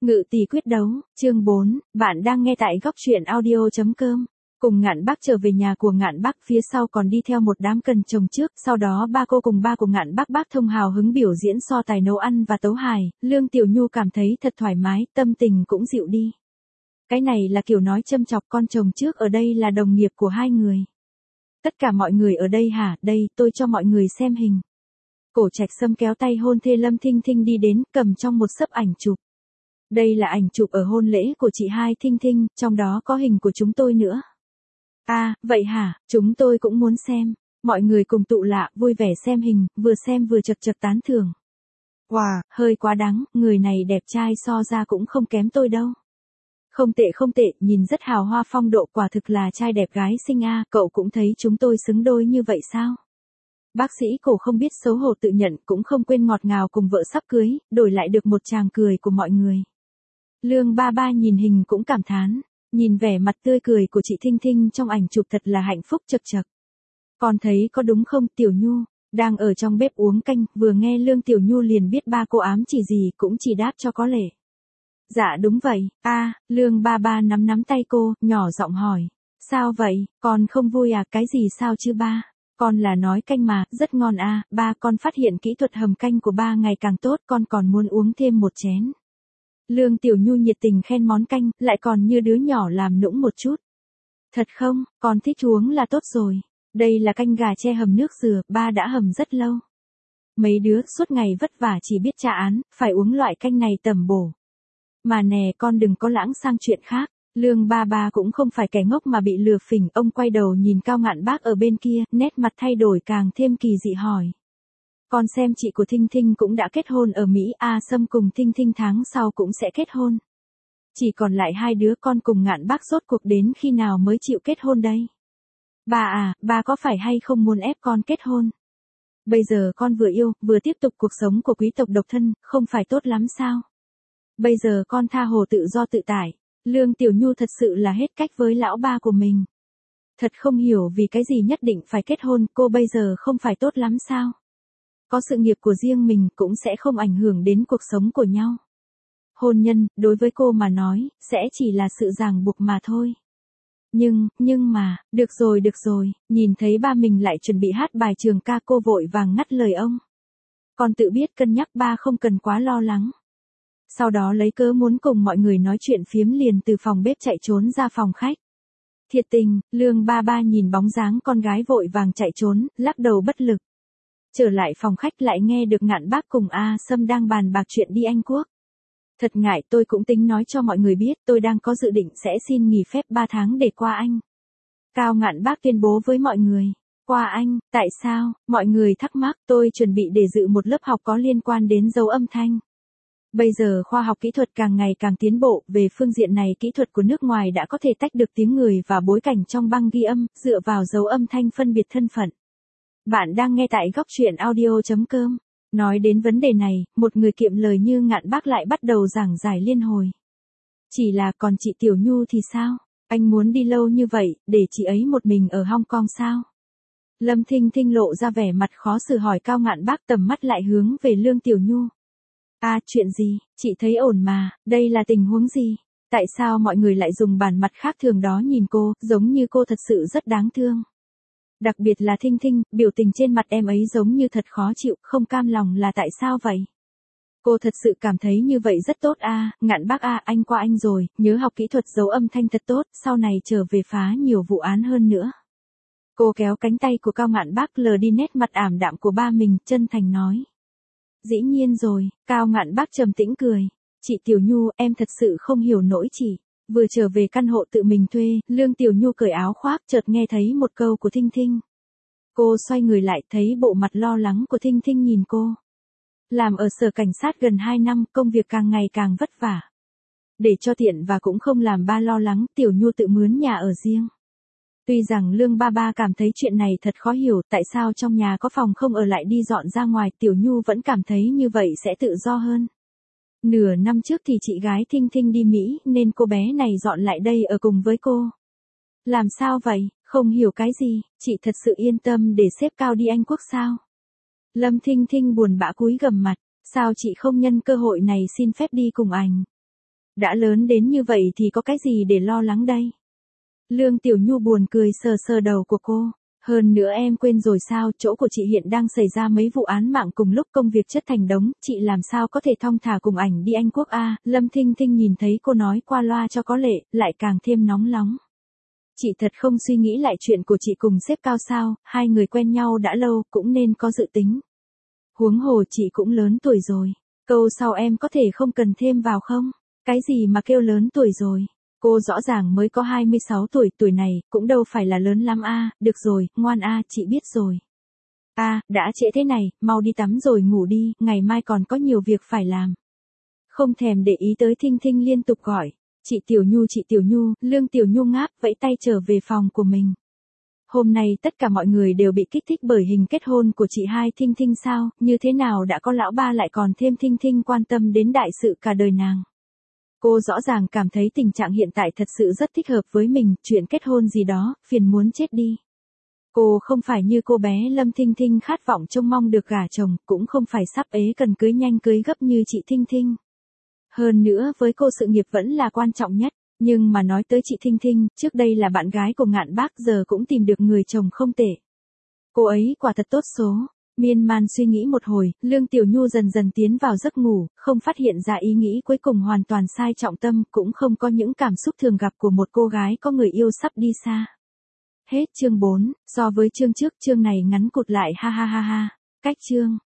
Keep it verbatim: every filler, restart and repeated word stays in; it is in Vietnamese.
Ngự tỷ quyết đấu, chương bốn, bạn đang nghe tại góc truyện audio chấm com. Cùng Ngạn Bác trở về nhà của Ngạn Bác, phía sau còn đi theo một đám cần chồng trước, sau đó ba cô cùng ba của Ngạn Bác bác thông hào hứng biểu diễn so tài nấu ăn và tấu hài, Lương Tiểu Nhu cảm thấy thật thoải mái, tâm tình cũng dịu đi. Cái này là kiểu nói châm chọc con chồng trước, ở đây là đồng nghiệp của hai người. Tất cả mọi người ở đây hả? Đây, tôi cho mọi người xem hình. Cổ Trạch Sâm kéo tay hôn thê Lâm Thinh Thinh đi đến, cầm trong một xấp ảnh chụp. Đây là ảnh chụp ở hôn lễ của chị hai Thinh Thinh, trong đó có hình của chúng tôi nữa. À, vậy hả, chúng tôi cũng muốn xem. Mọi người cùng tụ lạ, vui vẻ xem hình, vừa xem vừa chật chật tán thưởng. Wow, hơi quá đáng, người này đẹp trai so ra cũng không kém tôi đâu. Không tệ không tệ, nhìn rất hào hoa phong độ, quả thực là trai đẹp gái xinh a, cậu cũng thấy chúng tôi xứng đôi như vậy sao? Bác sĩ Cổ không biết xấu hổ tự nhận, cũng không quên ngọt ngào cùng vợ sắp cưới, đổi lại được một tràng cười của mọi người. Lương ba ba nhìn hình cũng cảm thán, nhìn vẻ mặt tươi cười của chị Thinh Thinh trong ảnh chụp thật là hạnh phúc chật chật. Con thấy có đúng không? Tiểu Nhu đang ở trong bếp uống canh, vừa nghe Lương Tiểu Nhu liền biết ba cô ám chỉ gì, cũng chỉ đáp cho có lệ. Dạ đúng vậy. A, Lương ba ba nắm nắm tay cô, nhỏ giọng hỏi, sao vậy, con không vui à? Cái gì sao chứ ba? Con là nói canh mà, rất ngon à, ba, con phát hiện kỹ thuật hầm canh của ba ngày càng tốt, con còn muốn uống thêm một chén. Lương Tiểu Nhu nhiệt tình khen món canh, lại còn như đứa nhỏ làm nũng một chút. Thật không, con thích uống là tốt rồi. Đây là canh gà tre hầm nước dừa, ba đã hầm rất lâu. Mấy đứa suốt ngày vất vả chỉ biết tra án, phải uống loại canh này tẩm bổ. Mà nè, con đừng có lãng sang chuyện khác. Lương ba ba cũng không phải kẻ ngốc mà bị lừa phỉnh, ông quay đầu nhìn Cao Ngạn Bác ở bên kia, nét mặt thay đổi càng thêm kỳ dị hỏi. Con xem chị của Thinh Thinh cũng đã kết hôn ở Mỹ, A Sâm cùng Thinh Thinh tháng sau cũng sẽ kết hôn. Chỉ còn lại hai đứa con cùng Ngạn Bác rốt cuộc đến khi nào mới chịu kết hôn đây? Bà à, bà có phải hay không muốn ép con kết hôn? Bây giờ con vừa yêu, vừa tiếp tục cuộc sống của quý tộc độc thân, không phải tốt lắm sao? Bây giờ con tha hồ tự do tự tại. Lương Tiểu Nhu thật sự là hết cách với lão ba của mình. Thật không hiểu vì cái gì nhất định phải kết hôn, cô bây giờ không phải tốt lắm sao? Có sự nghiệp của riêng mình cũng sẽ không ảnh hưởng đến cuộc sống của nhau. Hôn nhân, đối với cô mà nói, sẽ chỉ là sự ràng buộc mà thôi. Nhưng, nhưng mà, được rồi được rồi, nhìn thấy ba mình lại chuẩn bị hát bài trường ca, cô vội vàng ngắt lời ông. Con tự biết cân nhắc, ba không cần quá lo lắng. Sau đó lấy cớ muốn cùng mọi người nói chuyện phiếm liền từ phòng bếp chạy trốn ra phòng khách. Thiệt tình, Lương ba ba nhìn bóng dáng con gái vội vàng chạy trốn, lắc đầu bất lực. Trở lại phòng khách lại nghe được Ngạn Bác cùng A Sâm đang bàn bạc chuyện đi Anh Quốc. Thật ngại, tôi cũng tính nói cho mọi người biết, tôi đang có dự định sẽ xin nghỉ phép ba tháng để qua Anh. Cao Ngạn Bác tuyên bố với mọi người. Qua Anh, tại sao? Mọi người thắc mắc, tôi chuẩn bị để dự một lớp học có liên quan đến dấu âm thanh. Bây giờ khoa học kỹ thuật càng ngày càng tiến bộ, về phương diện này kỹ thuật của nước ngoài đã có thể tách được tiếng người và bối cảnh trong băng ghi âm, dựa vào dấu âm thanh phân biệt thân phận. Bạn đang nghe tại góc truyện audio chấm com. Nói đến vấn đề này, một người kiệm lời như Ngạn Bác lại bắt đầu giảng giải liên hồi. Chỉ là còn chị Tiểu Nhu thì sao? Anh muốn đi lâu như vậy, để chị ấy một mình ở Hong Kong sao? Lâm Thinh Thinh lộ ra vẻ mặt khó xử hỏi Cao Ngạn Bác, tầm mắt lại hướng về Lương Tiểu Nhu. À, chuyện gì, chị thấy ổn mà, đây là tình huống gì? Tại sao mọi người lại dùng bản mặt khác thường đó nhìn cô, giống như cô thật sự rất đáng thương? Đặc biệt là Thinh Thinh, biểu tình trên mặt em ấy giống như thật khó chịu, không cam lòng là tại sao vậy? Cô thật sự cảm thấy như vậy rất tốt à, Ngạn Bác à, anh qua Anh rồi, nhớ học kỹ thuật dấu âm thanh thật tốt, sau này trở về phá nhiều vụ án hơn nữa. Cô kéo cánh tay của Cao Ngạn Bác lờ đi nét mặt ảm đạm của ba mình, chân thành nói. Dĩ nhiên rồi, Cao Ngạn Bác trầm tĩnh cười. Chị Tiểu Nhu, em thật sự không hiểu nổi chị. Vừa trở về căn hộ tự mình thuê, Lương Tiểu Nhu cởi áo khoác, chợt nghe thấy một câu của Thinh Thinh. Cô xoay người lại, thấy bộ mặt lo lắng của Thinh Thinh nhìn cô. Làm ở sở cảnh sát gần hai năm, công việc càng ngày càng vất vả. Để cho tiện và cũng không làm ba lo lắng, Tiểu Nhu tự mướn nhà ở riêng. Tuy rằng Lương ba ba cảm thấy chuyện này thật khó hiểu, tại sao trong nhà có phòng không ở lại đi dọn ra ngoài, Tiểu Nhu vẫn cảm thấy như vậy sẽ tự do hơn. Nửa năm trước thì chị gái Thinh Thinh đi Mỹ, nên cô bé này dọn lại đây ở cùng với cô. Làm sao vậy, không hiểu cái gì, chị thật sự yên tâm để xếp Cao đi Anh Quốc sao? Lâm Thinh Thinh buồn bã cúi gằm mặt, sao chị không nhân cơ hội này xin phép đi cùng anh? Đã lớn đến như vậy thì có cái gì để lo lắng đây? Lương Tiểu Nhu buồn cười sờ sờ đầu của cô. Hơn nữa em quên rồi sao, chỗ của chị hiện đang xảy ra mấy vụ án mạng cùng lúc, công việc chất thành đống, chị làm sao có thể thong thả cùng ảnh đi Anh Quốc a? Lâm Thinh Thinh nhìn thấy cô nói qua loa cho có lệ, lại càng thêm nóng nóng. Chị thật không suy nghĩ lại chuyện của chị cùng sếp Cao sao, hai người quen nhau đã lâu, cũng nên có dự tính. Huống hồ chị cũng lớn tuổi rồi. Câu sau em có thể không cần thêm vào không? Cái gì mà kêu lớn tuổi rồi? Cô rõ ràng mới có hai mươi sáu tuổi, tuổi này, cũng đâu phải là lớn lắm a. Được rồi, ngoan a, chị biết rồi. A, đã trễ thế này, mau đi tắm rồi ngủ đi, ngày mai còn có nhiều việc phải làm. Không thèm để ý tới Thinh Thinh liên tục gọi. Chị Tiểu Nhu, chị Tiểu Nhu, Lương Tiểu Nhu ngáp, vẫy tay trở về phòng của mình. Hôm nay tất cả mọi người đều bị kích thích bởi hình kết hôn của chị hai Thinh Thinh sao, như thế nào đã có lão ba lại còn thêm Thinh Thinh quan tâm đến đại sự cả đời nàng. Cô rõ ràng cảm thấy tình trạng hiện tại thật sự rất thích hợp với mình, chuyện kết hôn gì đó, phiền muốn chết đi. Cô không phải như cô bé Lâm Thinh Thinh khát vọng trông mong được gả chồng, cũng không phải sắp ế cần cưới nhanh cưới gấp như chị Thinh Thinh. Hơn nữa với cô sự nghiệp vẫn là quan trọng nhất, nhưng mà nói tới chị Thinh Thinh, trước đây là bạn gái của Ngạn Bác giờ cũng tìm được người chồng không tệ. Cô ấy quả thật tốt số. Miên man suy nghĩ một hồi, Lương Tiểu Nhu dần dần tiến vào giấc ngủ, không phát hiện ra ý nghĩ cuối cùng hoàn toàn sai trọng tâm, cũng không có những cảm xúc thường gặp của một cô gái có người yêu sắp đi xa. Hết chương bốn, so với chương trước chương này ngắn cụt lại ha ha ha ha. Cách chương